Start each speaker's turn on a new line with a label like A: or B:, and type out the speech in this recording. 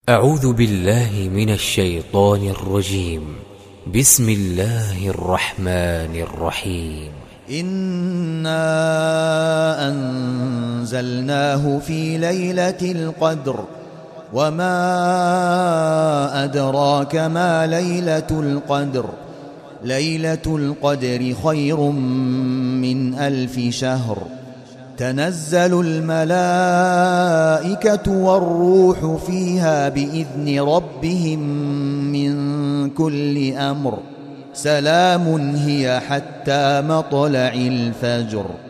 A: أعوذ بالله من الشيطان الرجيم. بسم الله الرحمن الرحيم.
B: إنا أنزلناه في ليلة القدر وما أدراك ما ليلة القدر. ليلة القدر خير من 1000 شهر. تنزل الملائكة والروح فيها بإذن ربهم من كل أمر. سلام هي حتى مطلع الفجر.